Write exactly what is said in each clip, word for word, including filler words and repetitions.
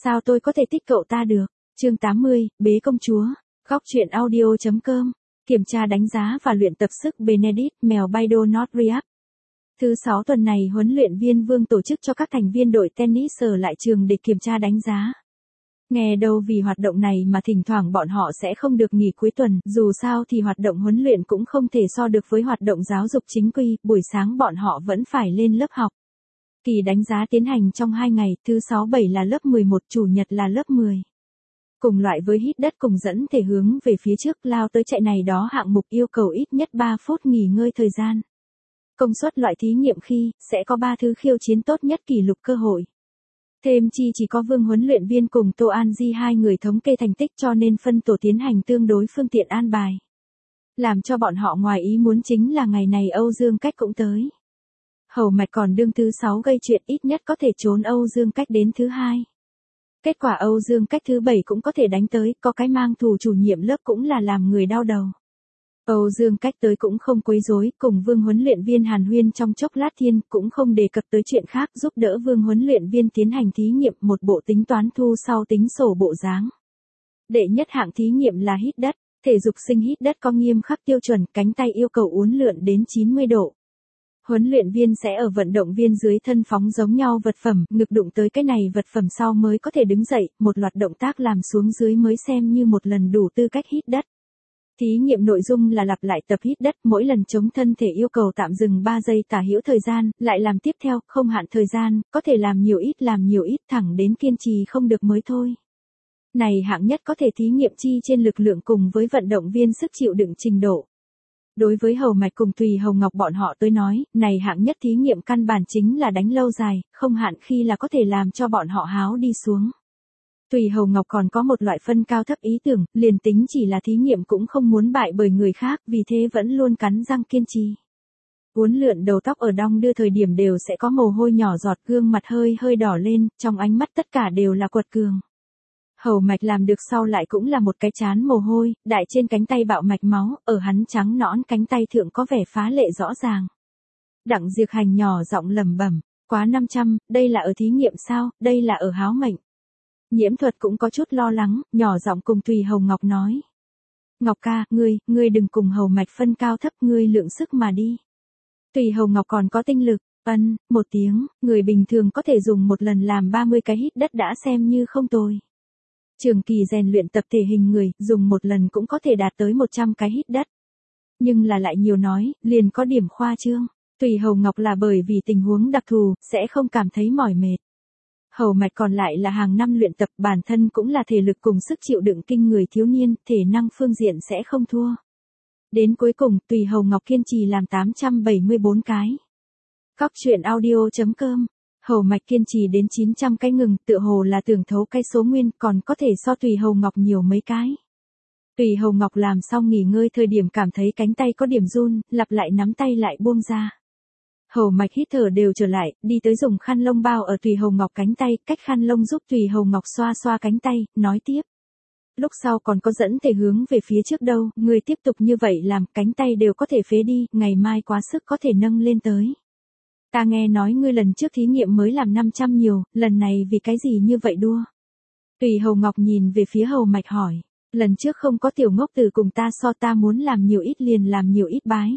Sao tôi có thể thích cậu ta được? Chương tám mươi, Bế công chúa. Góc truyện audio chấm com. Kiểm tra đánh giá và luyện tập sức Benedict mèo Baido Northriap. Thứ sáu tuần này huấn luyện viên Vương tổ chức cho các thành viên đội tennis ở lại trường để kiểm tra đánh giá. Nghe đâu vì hoạt động này mà thỉnh thoảng bọn họ sẽ không được nghỉ cuối tuần, dù sao thì hoạt động huấn luyện cũng không thể so được với hoạt động giáo dục chính quy, buổi sáng bọn họ vẫn phải lên lớp học. Kỳ đánh giá tiến hành trong hai ngày, thứ sáu bảy là lớp mười một, chủ nhật là lớp mười. Cùng loại với hít đất cùng dẫn thể hướng về phía trước lao tới chạy này đó hạng mục yêu cầu ít nhất ba phút nghỉ ngơi thời gian. Công suất loại thí nghiệm khi, sẽ có ba thứ khiêu chiến tốt nhất kỷ lục cơ hội. Thêm chi chỉ có Vương huấn luyện viên cùng Tô An Di hai người thống kê thành tích cho nên phân tổ tiến hành tương đối phương tiện an bài. Làm cho bọn họ ngoài ý muốn chính là ngày này Âu Dương Cách cũng tới. Hầu Mạch còn đương thứ sáu gây chuyện ít nhất có thể trốn Âu Dương Cách đến thứ hai. Kết quả Âu Dương Cách thứ bảy cũng có thể đánh tới, có cái mang thù chủ nhiệm lớp cũng là làm người đau đầu. Âu Dương Cách tới cũng không quấy rối, cùng Vương huấn luyện viên hàn huyên trong chốc lát thiên, cũng không đề cập tới chuyện khác, giúp đỡ Vương huấn luyện viên tiến hành thí nghiệm một bộ tính toán thu sau tính sổ bộ dáng. Đệ nhất hạng thí nghiệm là hít đất, thể dục sinh hít đất có nghiêm khắc tiêu chuẩn, cánh tay yêu cầu uốn lượn đến chín mươi độ. Huấn luyện viên sẽ ở vận động viên dưới thân phóng giống nhau vật phẩm, ngực đụng tới cái này vật phẩm sau mới có thể đứng dậy, một loạt động tác làm xuống dưới mới xem như một lần đủ tư cách hít đất. Thí nghiệm nội dung là lặp lại tập hít đất, mỗi lần chống thân thể yêu cầu tạm dừng ba giây tả hữu thời gian, lại làm tiếp theo, không hạn thời gian, có thể làm nhiều ít làm nhiều ít thẳng đến kiên trì không được mới thôi. Này hạng nhất có thể thí nghiệm chi trên lực lượng cùng với vận động viên sức chịu đựng trình độ. Đối với Hầu Mạch cùng Tùy Hầu Ngọc bọn họ tới nói, này hạng nhất thí nghiệm căn bản chính là đánh lâu dài, không hạn khi là có thể làm cho bọn họ háo đi xuống. Tùy Hầu Ngọc còn có một loại phân cao thấp ý tưởng, liền tính chỉ là thí nghiệm cũng không muốn bại bởi người khác, vì thế vẫn luôn cắn răng kiên trì. Uốn lượn đầu tóc ở đong đưa thời điểm đều sẽ có mồ hôi nhỏ giọt, gương mặt hơi hơi đỏ lên, trong ánh mắt tất cả đều là quật cường. Hầu Mạch làm được sau lại cũng là một cái chán mồ hôi, đại trên cánh tay bạo mạch máu, ở hắn trắng nõn cánh tay thượng có vẻ phá lệ rõ ràng. Đặng Diệp Hành nhỏ giọng lẩm bẩm, quá năm trăm, đây là ở thí nghiệm sao, đây là ở háo mệnh. Nhiễm Thuật cũng có chút lo lắng, nhỏ giọng cùng Tùy Hầu Ngọc nói. Ngọc ca, ngươi, ngươi đừng cùng Hầu Mạch phân cao thấp, ngươi lượng sức mà đi. Tùy Hầu Ngọc còn có tinh lực, ân, một tiếng, người bình thường có thể dùng một lần làm ba mươi cái hít đất đã xem như không tồi. Trường kỳ rèn luyện tập thể hình người, dùng một lần cũng có thể đạt tới một trăm cái hít đất. Nhưng là lại nhiều nói, liền có điểm khoa trương. Tùy Hầu Ngọc là bởi vì tình huống đặc thù, sẽ không cảm thấy mỏi mệt. Hầu Mạch còn lại là hàng năm luyện tập, bản thân cũng là thể lực cùng sức chịu đựng kinh người thiếu niên, thể năng phương diện sẽ không thua. Đến cuối cùng, Tùy Hầu Ngọc kiên trì làm tám trăm bảy mươi bốn cái. Góc truyện audio chấm com. Hầu Mạch kiên trì đến chín trăm cái ngừng, tựa hồ là tưởng thấu cái số nguyên, còn có thể so Tùy Hầu Ngọc nhiều mấy cái. Tùy Hầu Ngọc làm xong nghỉ ngơi thời điểm cảm thấy cánh tay có điểm run, lặp lại nắm tay lại buông ra. Hầu Mạch hít thở đều trở lại, đi tới dùng khăn lông bao ở Tùy Hầu Ngọc cánh tay, cách khăn lông giúp Tùy Hầu Ngọc xoa xoa cánh tay, nói tiếp. Lúc sau còn có dẫn thể hướng về phía trước đâu, người tiếp tục như vậy làm, cánh tay đều có thể phế đi, ngày mai quá sức có thể nâng lên tới. Ta nghe nói ngươi lần trước thí nghiệm mới làm năm trăm nhiều, lần này vì cái gì như vậy đua? Tùy Hầu Ngọc nhìn về phía Hầu Mạch hỏi, lần trước không có tiểu ngốc tử cùng ta so, ta muốn làm nhiều ít liền làm nhiều ít bái.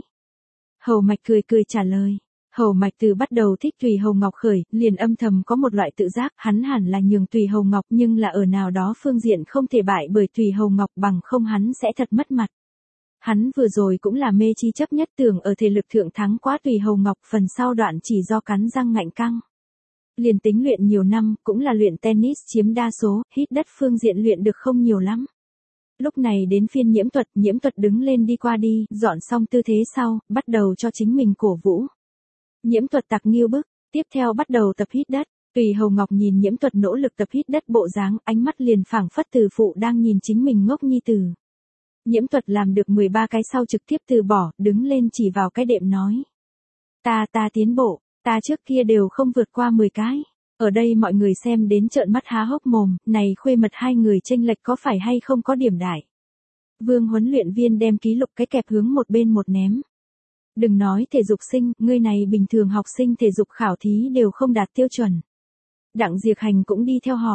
Hầu Mạch cười cười trả lời. Hầu Mạch từ bắt đầu thích Tùy Hầu Ngọc khởi, liền âm thầm có một loại tự giác, hắn hẳn là nhường Tùy Hầu Ngọc nhưng là ở nào đó phương diện không thể bại bởi Tùy Hầu Ngọc, bằng không hắn sẽ thật mất mặt. Hắn vừa rồi cũng là mê chi chấp nhất tưởng ở thể lực thượng thắng quá Tùy Hầu Ngọc, phần sau đoạn chỉ do cắn răng ngạnh căng. Liền tính luyện nhiều năm, cũng là luyện tennis chiếm đa số, hít đất phương diện luyện được không nhiều lắm. Lúc này đến phiên Nhiễm Thuật, Nhiễm Thuật đứng lên đi qua đi, dọn xong tư thế sau, bắt đầu cho chính mình cổ vũ. Nhiễm Thuật tặc nghiêu bức, tiếp theo bắt đầu tập hít đất. Tùy Hầu Ngọc nhìn Nhiễm Thuật nỗ lực tập hít đất bộ dáng, ánh mắt liền phảng phất từ phụ đang nhìn chính mình ngốc nhi tử. Nhiễm Thuật làm được mười ba cái sau trực tiếp từ bỏ, đứng lên chỉ vào cái đệm nói. Ta ta tiến bộ, ta trước kia đều không vượt qua mười cái. Ở đây mọi người xem đến trợn mắt há hốc mồm, này khuê mật hai người chênh lệch có phải hay không có điểm đại. Vương huấn luyện viên đem ký lục cái kẹp hướng một bên một ném. Đừng nói thể dục sinh, ngươi này bình thường học sinh thể dục khảo thí đều không đạt tiêu chuẩn. Đặng Diệp Hành cũng đi theo hỏi.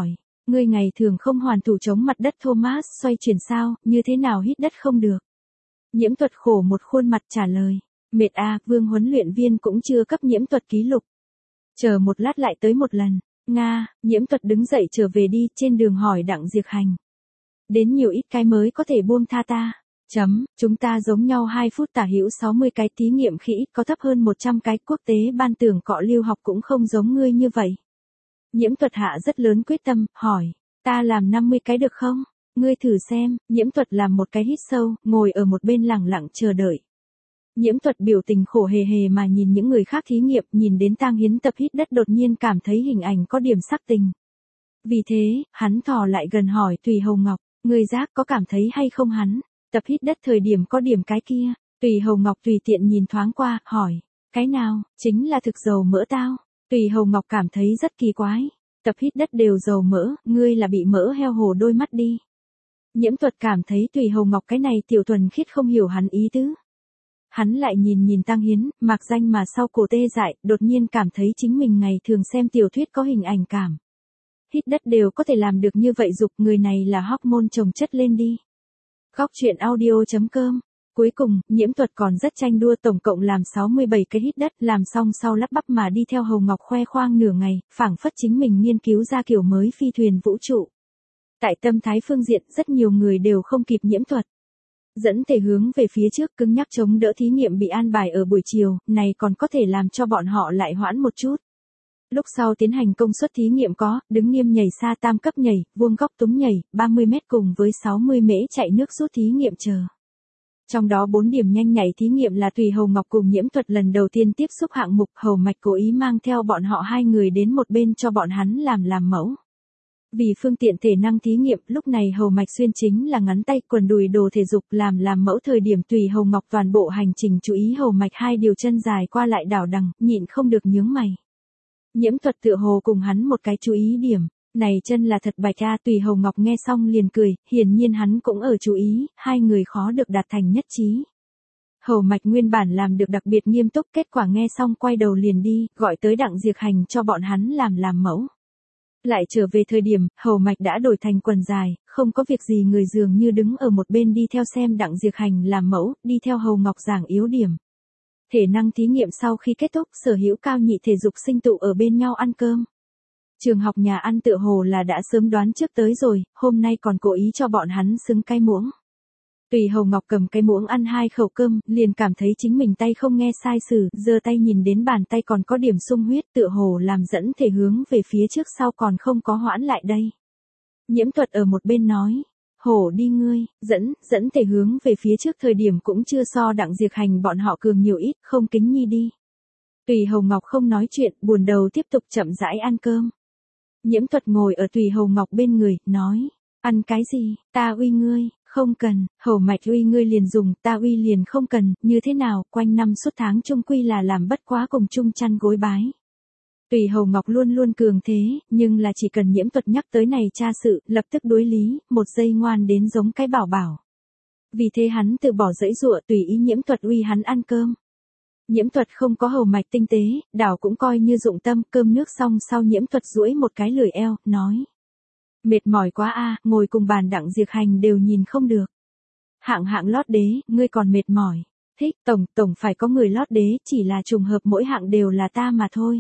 Ngươi ngày thường không hoàn thủ chống mặt đất Thomas xoay chuyển sao, như thế nào hít đất không được. Nhiễm Thuật khổ một khuôn mặt trả lời. Mệt à, Vương huấn luyện viên cũng chưa cấp Nhiễm Thuật ký lục. Chờ một lát lại tới một lần. Nga, Nhiễm Thuật đứng dậy trở về đi, trên đường hỏi Đặng Diệp Hành. Đến nhiều ít cái mới có thể buông tha ta. Chấm, chúng ta giống nhau hai phút tả hữu sáu mươi cái thí nghiệm khỉ, có thấp hơn một trăm cái, quốc tế ban tưởng cọ lưu học cũng không giống ngươi như vậy. Nhiễm Thuật hạ rất lớn quyết tâm, hỏi, ta làm năm mươi cái được không? Ngươi thử xem. Nhiễm Thuật làm một cái hít sâu, ngồi ở một bên lẳng lặng chờ đợi. Nhiễm Thuật biểu tình khổ hề hề mà nhìn những người khác thí nghiệm, nhìn đến Tang Hiến tập hít đất đột nhiên cảm thấy hình ảnh có điểm sắc tình. Vì thế, hắn thò lại gần hỏi Tùy Hồng Ngọc, ngươi giác có cảm thấy hay không hắn? Tập hít đất thời điểm có điểm cái kia. Tùy Hồng Ngọc tùy tiện nhìn thoáng qua, hỏi, cái nào? Chính là thực dầu mỡ tao. Tùy Hồng Ngọc cảm thấy rất kỳ quái. Tập hít đất đều dầu mỡ, ngươi là bị mỡ heo hồ đôi mắt đi. Nhiễm Thuật cảm thấy Tùy Hồng Ngọc cái này tiểu thuần khiết không hiểu hắn ý tứ. Hắn lại nhìn nhìn Tang Hiến, mạc danh mà sau cổ tê dại, đột nhiên cảm thấy chính mình ngày thường xem tiểu thuyết có hình ảnh cảm. Hít đất đều có thể làm được như vậy, dục người này là hormone chồng chất lên đi. Góc truyện audio chấm com. Cuối cùng, Nhiễm Thuật còn rất tranh đua, tổng cộng làm sáu mươi bảy cái hít đất, làm xong sau lắp bắp mà đi theo Hồng Ngọc khoe khoang nửa ngày, phảng phất chính mình nghiên cứu ra kiểu mới phi thuyền vũ trụ. Tại tâm thái phương diện, rất nhiều người đều không kịp Nhiễm Thuật. Dẫn thể hướng về phía trước, cứng nhắc chống đỡ thí nghiệm bị an bài ở buổi chiều, này còn có thể làm cho bọn họ lại hoãn một chút. Lúc sau tiến hành công suất thí nghiệm có, đứng nghiêm nhảy xa tam cấp nhảy, vuông góc túm nhảy, ba mươi mét cùng với sáu mươi mễ chạy nước rút thí nghiệm chờ. Trong đó bốn điểm nhanh nhảy thí nghiệm là Tùy Hồng Ngọc cùng Nhiễm Thuật lần đầu tiên tiếp xúc hạng mục, Hầu Mạch cố ý mang theo bọn họ hai người đến một bên cho bọn hắn làm làm mẫu. Vì phương tiện thể năng thí nghiệm, lúc này Hầu Mạch xuyên chính là ngắn tay quần đùi đồ thể dục, làm làm mẫu thời điểm Tùy Hồng Ngọc toàn bộ hành trình chú ý Hầu Mạch hai điều chân dài qua lại đảo đằng, nhịn không được nhướng mày. Nhiễm Thuật tựa hồ cùng hắn một cái chú ý điểm, này chân là thật bạch a. Tùy Hồng Ngọc nghe xong liền cười, hiển nhiên hắn cũng ở chú ý, hai người khó được đạt thành nhất trí. Hầu Mạch nguyên bản làm được đặc biệt nghiêm túc, kết quả nghe xong quay đầu liền đi, gọi tới Đặng Diệp Hành cho bọn hắn làm làm mẫu. Lại trở về thời điểm, Hầu Mạch đã đổi thành quần dài, không có việc gì người dường như đứng ở một bên đi theo xem Đặng Diệp Hành làm mẫu, đi theo Hầu Ngọc giảng yếu điểm. Thể năng thí nghiệm sau khi kết thúc, sở hữu cao nhị thể dục sinh tụ ở bên nhau ăn cơm. Trường học nhà ăn tựa hồ là đã sớm đoán trước tới rồi, hôm nay còn cố ý cho bọn hắn xứng cái muỗng. Tùy Hồng Ngọc cầm cái muỗng ăn hai khẩu cơm, liền cảm thấy chính mình tay không nghe sai sử, giơ tay nhìn đến bàn tay còn có điểm sung huyết, tựa hồ làm dẫn thể hướng về phía trước sau còn không có hoãn lại đây. Nhiễm Thuật ở một bên nói, hổ đi ngươi, dẫn, dẫn thể hướng về phía trước thời điểm cũng chưa so Đặng Diệp Hành bọn họ cường nhiều ít, không kính nhi đi. Tùy Hồng Ngọc không nói chuyện, buồn đầu tiếp tục chậm rãi ăn cơm. Nhiễm Thuật ngồi ở Tùy Hồng Ngọc bên người, nói, ăn cái gì, ta uy ngươi. Không cần, Hầu Mạch uy ngươi liền dùng, ta uy liền không cần, như thế nào, quanh năm suốt tháng chung quy là làm bất quá cùng chung chăn gối bái. Tùy Hầu Ngọc luôn luôn cường thế, nhưng là chỉ cần Nhiễm Thuật nhắc tới này cha sự, lập tức đối lý, một giây ngoan đến giống cái bảo bảo. Vì thế hắn từ bỏ dãy dụa tùy ý Nhiễm Thuật uy hắn ăn cơm. Nhiễm Thuật không có Hầu Mạch tinh tế, đảo cũng coi như dụng tâm, cơm nước xong sau Nhiễm Thuật duỗi một cái lười eo, nói. Mệt mỏi quá a, ngồi cùng bàn Đặng Diệp Hành đều nhìn không được. Hạng hạng lót đế, ngươi còn mệt mỏi. Thích, tổng, tổng phải có người lót đế, chỉ là trùng hợp mỗi hạng đều là ta mà thôi.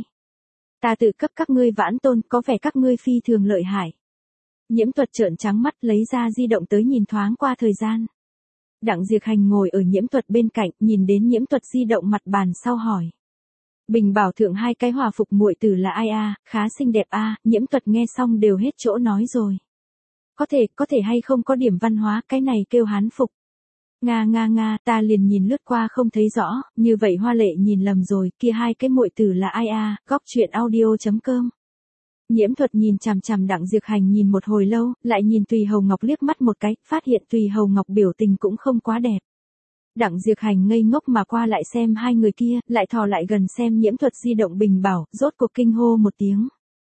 Ta tự cấp các ngươi vãn tôn, có vẻ các ngươi phi thường lợi hại. Nhiễm Thuật trợn trắng mắt lấy ra di động tới nhìn thoáng qua thời gian. Đặng Diệp Hành ngồi ở Nhiễm Thuật bên cạnh, nhìn đến Nhiễm Thuật di động mặt bàn sau hỏi. Bình bảo thượng hai cái hòa phục muội tử là ai a, khá xinh đẹp a. Nhiễm Thuật nghe xong đều hết chỗ nói rồi. Có thể, có thể hay không có điểm văn hóa, cái này kêu hán phục. Nga nga nga, ta liền nhìn lướt qua không thấy rõ, như vậy Hoa Lệ nhìn lầm rồi, kia hai cái muội tử là ai a, góc truyện audio chấm com. Nhiễm Thuật nhìn chằm chằm Đặng Diệp Hành nhìn một hồi lâu, lại nhìn Tùy Hầu Ngọc liếc mắt một cái, phát hiện Tùy Hầu Ngọc biểu tình cũng không quá đẹp. Đặng Diệp Hành ngây ngốc mà qua lại xem hai người kia, lại thò lại gần xem Nhiễm Thuật di động bình bảo, rốt cuộc kinh hô một tiếng.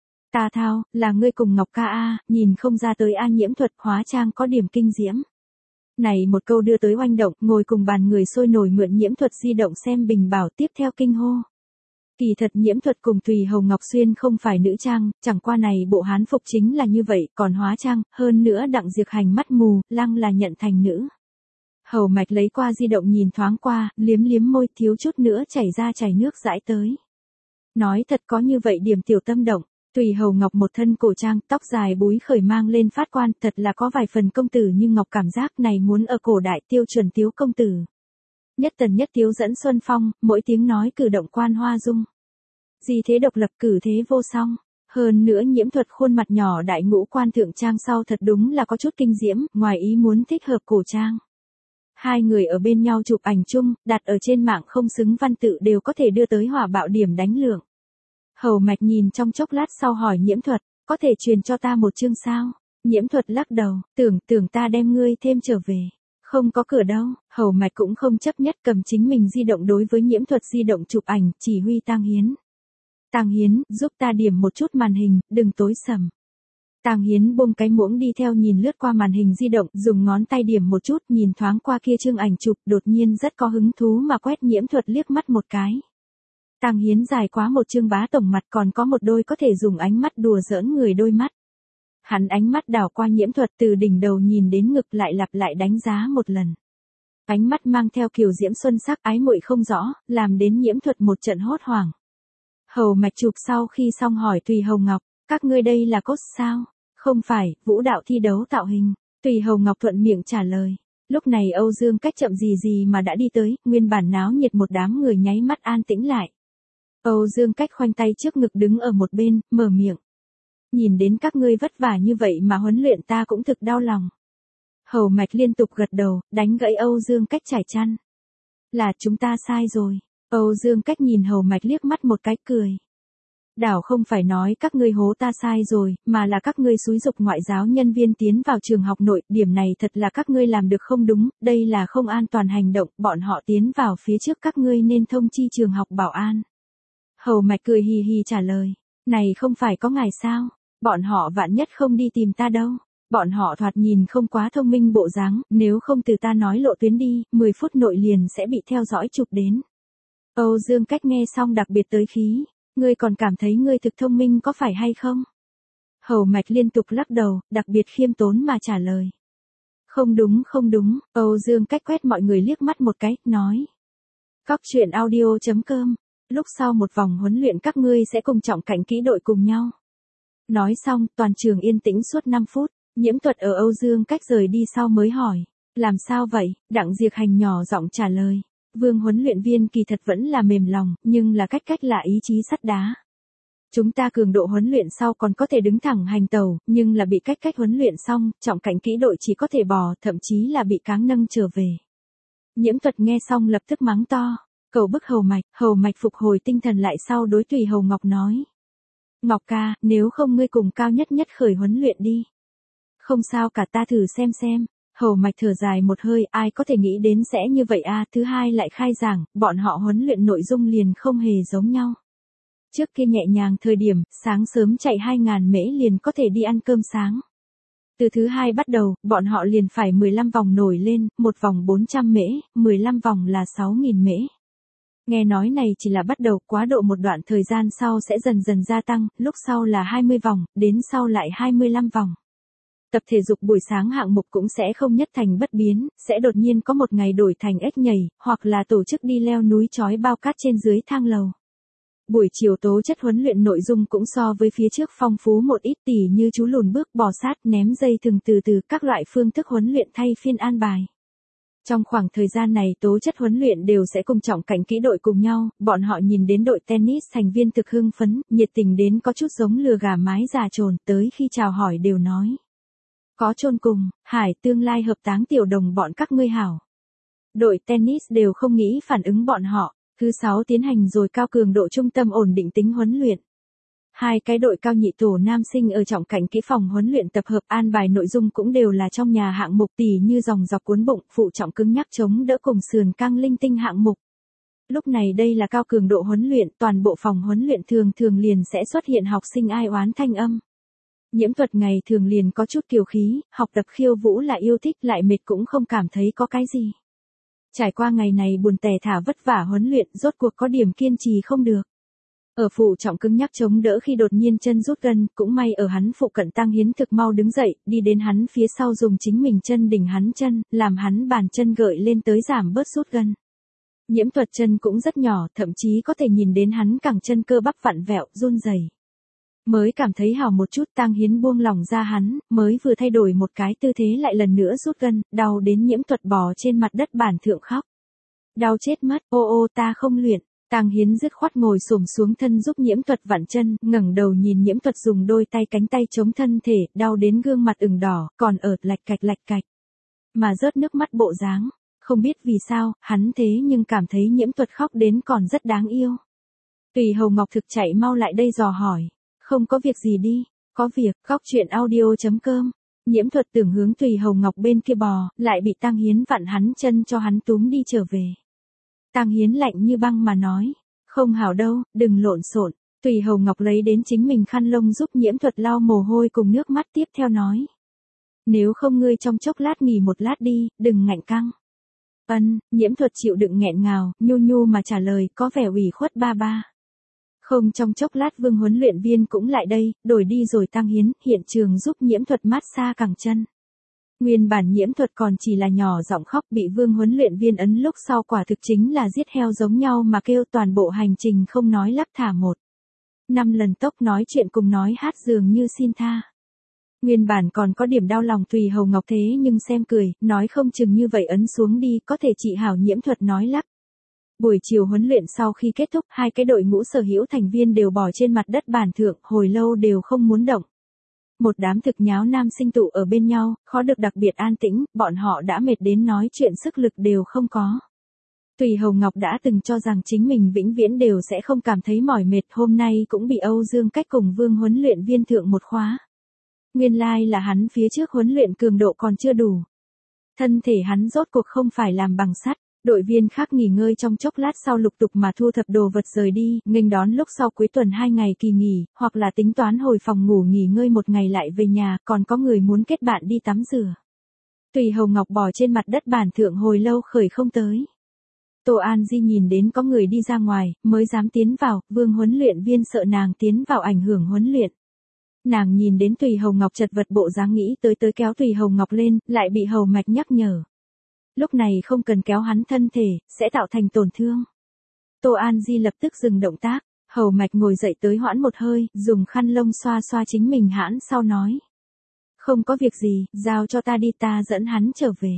Ta thao, là ngươi cùng Ngọc ca a, nhìn không ra tới a. Nhiễm Thuật hóa trang có điểm kinh diễm. Này một câu đưa tới oanh động, ngồi cùng bàn người sôi nổi mượn Nhiễm Thuật di động xem bình bảo tiếp theo kinh hô. Kỳ thật Nhiễm Thuật cùng Tùy Hồng Ngọc Xuyên không phải nữ trang, chẳng qua này bộ hán phục chính là như vậy, còn hóa trang, hơn nữa Đặng Diệp Hành mắt mù, lăng là nhận thành nữ. Hầu Mạch lấy qua di động nhìn thoáng qua, liếm liếm môi, thiếu chút nữa chảy ra chảy nước dãi tới. Nói thật có như vậy điểm tiểu tâm động, Tùy Hầu Ngọc một thân cổ trang, tóc dài búi khởi mang lên phát quan, thật là có vài phần công tử như ngọc cảm giác này muốn ở cổ đại tiêu chuẩn tiếu công tử. Nhất tần nhất tiếu dẫn xuân phong, mỗi tiếng nói cử động quan hoa dung. Gì thế độc lập cử thế vô song. Hơn nữa Nhiễm Thuật khuôn mặt nhỏ đại ngũ quan thượng trang sau thật đúng là có chút kinh diễm, ngoài ý muốn thích hợp cổ trang. Hai người ở bên nhau chụp ảnh chung, đặt ở trên mạng không xứng văn tự đều có thể đưa tới hỏa bạo điểm đánh lượng. Hầu Mạch nhìn trong chốc lát sau hỏi Nhiễm Thuật, có thể truyền cho ta một chương sao? Nhiễm Thuật lắc đầu, tưởng tưởng ta đem ngươi thêm trở về. Không có cửa đâu, Hầu Mạch cũng không chấp nhất cầm chính mình di động đối với Nhiễm Thuật di động chụp ảnh, chỉ huy Tang Hiến. Tang Hiến, giúp ta điểm một chút màn hình, đừng tối sầm. Tang Hiến buông cái muỗng đi theo nhìn lướt qua màn hình di động, dùng ngón tay điểm một chút, nhìn thoáng qua kia chương ảnh chụp, đột nhiên rất có hứng thú mà quét Nhiễm Thuật liếc mắt một cái. Tang Hiến dài quá một chương bá tổng mặt, còn có một đôi có thể dùng ánh mắt đùa giỡn người đôi mắt. Hắn ánh mắt đảo qua Nhiễm Thuật từ đỉnh đầu nhìn đến ngực lại lặp lại đánh giá một lần. Ánh mắt mang theo kiều diễm xuân sắc ái muội không rõ, làm đến Nhiễm Thuật một trận hốt hoảng. Hầu Mạch chụp sau khi xong hỏi Tùy Hồng Ngọc, các ngươi đây là cos sao? Không phải, vũ đạo thi đấu tạo hình. Tùy Hồng Ngọc thuận miệng trả lời. Lúc này Âu Dương Cách chậm gì gì mà đã đi tới, nguyên bản náo nhiệt một đám người nháy mắt an tĩnh lại. Âu Dương Cách khoanh tay trước ngực đứng ở một bên, mở miệng. Nhìn đến các ngươi vất vả như vậy mà huấn luyện ta cũng thực đau lòng. Hầu Mạch liên tục gật đầu, đánh gãy Âu Dương Cách trải chăn. Là chúng ta sai rồi. Âu Dương Cách nhìn Hầu Mạch liếc mắt một cái cười. Đảo không phải nói các ngươi hố ta sai rồi, mà là các ngươi xúi dục ngoại giáo nhân viên tiến vào trường học nội, điểm này thật là các ngươi làm được không đúng, đây là không an toàn hành động, bọn họ tiến vào phía trước các ngươi nên thông chi trường học bảo an. Hầu Mạch cười hì hì trả lời, này không phải có ngài sao, bọn họ vạn nhất không đi tìm ta đâu, bọn họ thoạt nhìn không quá thông minh bộ dáng, nếu không từ ta nói lộ tuyến đi, mười phút nội liền sẽ bị theo dõi chụp đến. Âu Dương Cách nghe xong đặc biệt tới khí. Ngươi còn cảm thấy ngươi thực thông minh có phải hay không? Hầu Mạch liên tục lắc đầu, đặc biệt khiêm tốn mà trả lời. Không đúng không đúng, Âu Dương Cách quét mọi người liếc mắt một cái, nói. Cóc truyện audio chấm com, lúc sau một vòng huấn luyện các ngươi sẽ cùng trọng cảnh kỹ đội cùng nhau. Nói xong, toàn trường yên tĩnh suốt năm phút, Nhiễm Thuật ở Âu Dương Cách rời đi sau mới hỏi. Làm sao vậy? Đặng Diệp Hành nhỏ giọng trả lời. Vương huấn luyện viên kỳ thật vẫn là mềm lòng, nhưng là cách cách là ý chí sắt đá. Chúng ta cường độ huấn luyện sau còn có thể đứng thẳng hành tàu, nhưng là bị cách cách huấn luyện xong, trọng cảnh kỹ đội chỉ có thể bò, thậm chí là bị cáng nâng trở về. Nhiễm Thuật nghe xong lập tức mắng to, cầu bức Hầu Mạch, Hầu Mạch phục hồi tinh thần lại sau đối Tùy Hầu Ngọc nói. Ngọc ca, nếu không ngươi cùng cao nhất nhất khởi huấn luyện đi. Không sao cả ta thử xem xem. Hầu Mạch thở dài một hơi, ai có thể nghĩ đến sẽ như vậy a, thứ hai lại khai giảng, bọn họ huấn luyện nội dung liền không hề giống nhau. Trước kia nhẹ nhàng thời điểm, sáng sớm chạy hai ngàn mễ liền có thể đi ăn cơm sáng. Từ thứ hai bắt đầu, bọn họ liền phải mười lăm vòng nổi lên, một vòng bốn trăm mễ, mười lăm vòng là sáu nghìn mễ. Nghe nói này chỉ là bắt đầu, quá độ một đoạn thời gian sau sẽ dần dần gia tăng, lúc sau là hai mươi vòng, đến sau lại hai mươi lăm vòng. Tập thể dục buổi sáng hạng mục cũng sẽ không nhất thành bất biến, sẽ đột nhiên có một ngày đổi thành ếch nhảy, hoặc là tổ chức đi leo núi chói bao cát trên dưới thang lầu. Buổi chiều tố chất huấn luyện nội dung cũng so với phía trước phong phú một ít, tỉ như chú lùn bước, bò sát, ném dây thừng, từ từ các loại phương thức huấn luyện thay phiên an bài. Trong khoảng thời gian này tố chất huấn luyện đều sẽ cùng trọng cảnh kỹ đội cùng nhau, bọn họ nhìn đến đội tennis thành viên thực hưng phấn, nhiệt tình đến có chút giống lừa gà mái già trồn, tới khi chào hỏi đều nói. Có chôn cùng, Hải tương lai hợp táng tiểu đồng bọn các ngươi hảo. Đội tennis đều không nghĩ phản ứng bọn họ, thứ sáu tiến hành rồi cao cường độ trung tâm ổn định tính huấn luyện. Hai cái đội cao nhị tổ nam sinh ở trọng cảnh kỹ phòng huấn luyện tập hợp, an bài nội dung cũng đều là trong nhà hạng mục, tỉ như dòng dọc cuốn bụng, phụ trọng cứng nhắc chống đỡ cùng sườn căng linh tinh hạng mục. Lúc này đây là cao cường độ huấn luyện, toàn bộ phòng huấn luyện thường thường liền sẽ xuất hiện học sinh ai oán thanh âm. Nhiễm Thuật ngày thường liền có chút kiều khí, học tập khiêu vũ là yêu thích, lại mệt cũng không cảm thấy có cái gì. Trải qua ngày này buồn tẻ thả vất vả huấn luyện, rốt cuộc có điểm kiên trì không được. Ở phụ trọng cứng nhắc chống đỡ khi đột nhiên chân rút gân, cũng may ở hắn phụ cận Tăng Hiến thực mau đứng dậy, đi đến hắn phía sau dùng chính mình chân đỉnh hắn chân, làm hắn bàn chân gợi lên tới giảm bớt rút gân. Nhiễm Thuật chân cũng rất nhỏ, thậm chí có thể nhìn đến hắn cẳng chân cơ bắp vặn vẹo, run rẩy. Mới cảm thấy hào một chút, Tăng Hiến buông lỏng ra hắn, mới vừa thay đổi một cái tư thế lại lần nữa rút gân, đau đến Nhiễm Thuật bò trên mặt đất bản thượng khóc. Đau chết mất, ô ô ta không luyện. Tăng Hiến dứt khoát ngồi xổm xuống thân giúp Nhiễm Thuật vặn chân, ngẩng đầu nhìn Nhiễm Thuật dùng đôi tay cánh tay chống thân thể, đau đến gương mặt ửng đỏ, còn ở lạch cạch lạch cạch. Mà rớt nước mắt bộ dáng, không biết vì sao, hắn thế nhưng cảm thấy Nhiễm Thuật khóc đến còn rất đáng yêu. Tùy Hầu Ngọc thực chạy mau lại đây dò hỏi, không có việc gì đi, có việc, góc chuyện audio chấm com. Nhiễm Thuật tưởng hướng Tùy Hầu Ngọc bên kia bò, lại bị Tăng Hiến vặn hắn chân cho hắn túm đi trở về. Tăng Hiến lạnh như băng mà nói, không hảo đâu, đừng lộn xộn. Tùy Hầu Ngọc lấy đến chính mình khăn lông giúp Nhiễm Thuật lau mồ hôi cùng nước mắt, tiếp theo nói. Nếu không ngươi trong chốc lát nghỉ một lát đi, đừng ngạnh căng. Ân, Nhiễm Thuật chịu đựng nghẹn ngào, nhu nhu mà trả lời, có vẻ ủy khuất ba ba. Không trong chốc lát Vương huấn luyện viên cũng lại đây, đổi đi rồi Tăng Hiến, hiện trường giúp Nhiễm Thuật mát xa cẳng chân. Nguyên bản Nhiễm Thuật còn chỉ là nhỏ giọng khóc, bị Vương huấn luyện viên ấn lúc sau quả thực chính là giết heo giống nhau mà kêu, toàn bộ hành trình không nói lắp thả một. Năm lần tốc nói chuyện cùng nói hát dường như xin tha. Nguyên bản còn có điểm đau lòng Tùy Hầu Ngọc thế nhưng xem cười, nói không chừng như vậy ấn xuống đi, có thể trị hảo Nhiễm Thuật nói lắp. Buổi chiều huấn luyện sau khi kết thúc, hai cái đội ngũ sở hữu thành viên đều bò trên mặt đất bàn thượng, hồi lâu đều không muốn động. Một đám thực nháo nam sinh tụ ở bên nhau, khó được đặc biệt an tĩnh, bọn họ đã mệt đến nói chuyện sức lực đều không có. Tùy Hầu Ngọc đã từng cho rằng chính mình vĩnh viễn đều sẽ không cảm thấy mỏi mệt, hôm nay cũng bị Âu Dương Cách cùng Vương huấn luyện viên thượng một khóa. Nguyên lai like là hắn phía trước huấn luyện cường độ còn chưa đủ. Thân thể hắn rốt cuộc không phải làm bằng sắt. Đội viên khác nghỉ ngơi trong chốc lát sau lục tục mà thu thập đồ vật rời đi, nghênh đón lúc sau cuối tuần hai ngày kỳ nghỉ, hoặc là tính toán hồi phòng ngủ nghỉ ngơi một ngày lại về nhà, còn có người muốn kết bạn đi tắm rửa. Tùy Hầu Ngọc bò trên mặt đất bàn thượng hồi lâu khởi không tới. Tô An Di nhìn đến có người đi ra ngoài, mới dám tiến vào, Vương huấn luyện viên sợ nàng tiến vào ảnh hưởng huấn luyện. Nàng nhìn đến Tùy Hầu Ngọc chật vật bộ dáng nghĩ tới tới kéo Tùy Hầu Ngọc lên, lại bị Hầu Mạch nhắc nhở. Lúc này không cần kéo hắn thân thể, sẽ tạo thành tổn thương. Tô An Di lập tức dừng động tác, Hầu Mạch ngồi dậy tới hoãn một hơi, dùng khăn lông xoa xoa chính mình hãn sau nói. Không có việc gì, giao cho ta đi, ta dẫn hắn trở về.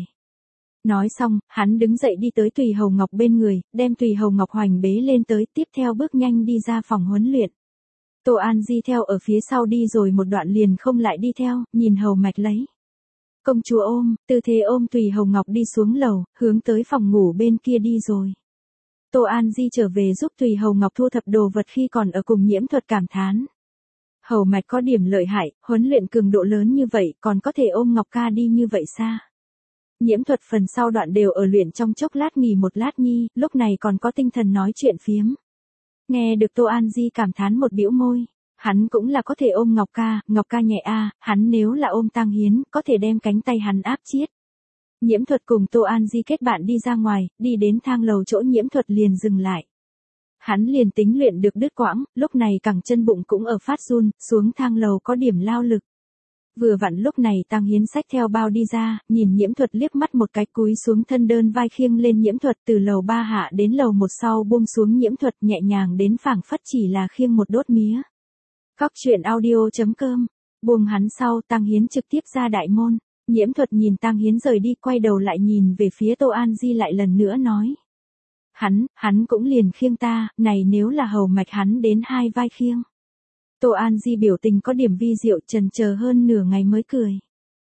Nói xong, hắn đứng dậy đi tới Tùy Hầu Ngọc bên người, đem Tùy Hầu Ngọc hoành bế lên tới, tiếp theo bước nhanh đi ra phòng huấn luyện. Tô An Di theo ở phía sau đi rồi một đoạn liền không lại đi theo, nhìn Hầu Mạch lấy. Công chúa ôm, tư thế ôm Tùy Hầu Ngọc đi xuống lầu, hướng tới phòng ngủ bên kia đi rồi. Tô An Di trở về giúp Tùy Hầu Ngọc thu thập đồ vật khi còn ở cùng Nhiễm Thuật cảm thán. Hầu Mạch có điểm lợi hại, huấn luyện cường độ lớn như vậy còn có thể ôm Ngọc ca đi như vậy xa. Nhiễm Thuật phần sau đoạn đều ở luyện trong chốc lát nghỉ một lát nhi, lúc này còn có tinh thần nói chuyện phiếm. Nghe được Tô An Di cảm thán một bĩu môi. Hắn cũng là có thể ôm Ngọc ca, Ngọc ca nhẹ a, hắn nếu là ôm Tăng Hiến, có thể đem cánh tay hắn áp chiết. Nhiễm Thuật cùng Tô An Di kết bạn đi ra ngoài, đi đến thang lầu chỗ Nhiễm Thuật liền dừng lại. Hắn liền tính luyện được đứt quãng, lúc này cẳng chân bụng cũng ở phát run, xuống thang lầu có điểm lao lực. Vừa vặn lúc này Tăng Hiến xách theo bao đi ra, nhìn Nhiễm Thuật liếc mắt một cái cúi xuống thân đơn vai khiêng lên Nhiễm Thuật từ lầu ba hạ đến lầu một sau buông xuống Nhiễm Thuật nhẹ nhàng đến phảng phất chỉ là khiêng một đốt mía. Góc chuyện audio chấm com, buông hắn sau Tăng Hiến trực tiếp ra đại môn, Nhiễm Thuật nhìn Tăng Hiến rời đi quay đầu lại nhìn về phía Tô An Di lại lần nữa nói. Hắn, hắn cũng liền khiêng ta, này nếu là Hầu Mạch hắn đến hai vai khiêng. Tô An Di biểu tình có điểm vi diệu chần chờ hơn nửa ngày mới cười.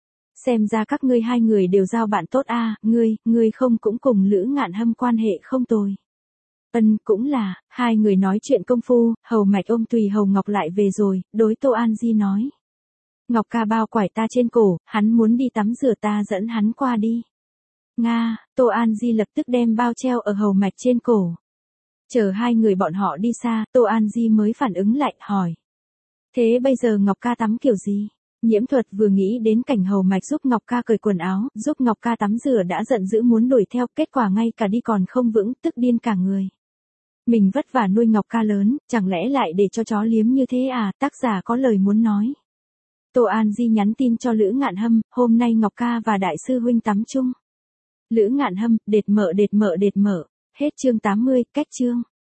Xem ra các ngươi hai người đều giao bạn tốt a, à, ngươi, ngươi không cũng cùng Lữ Ngạn Hâm quan hệ không tồi. Ân, cũng là, hai người nói chuyện công phu, Hầu Mạch ôm Tùy Hầu Ngọc lại về rồi, đối Tô An Di nói. Ngọc ca bao quải ta trên cổ, hắn muốn đi tắm rửa ta dẫn hắn qua đi. Nga, Tô An Di lập tức đem bao treo ở Hầu Mạch trên cổ. Chờ hai người bọn họ đi xa, Tô An Di mới phản ứng lại, hỏi. Thế bây giờ Ngọc ca tắm kiểu gì? Nhiễm Thuật vừa nghĩ đến cảnh Hầu Mạch giúp Ngọc ca cởi quần áo, giúp Ngọc ca tắm rửa đã giận dữ muốn đuổi theo, kết quả ngay cả đi còn không vững, tức điên cả người. Mình vất vả nuôi Ngọc Ca lớn, chẳng lẽ lại để cho chó liếm như thế à, tác giả có lời muốn nói. Tô An Di nhắn tin cho Lữ Ngạn Hâm, hôm nay Ngọc Ca và đại sư huynh tắm chung. Lữ Ngạn Hâm, đệt mở đệt mở đệt mở. Hết chương tám mươi, cách chương.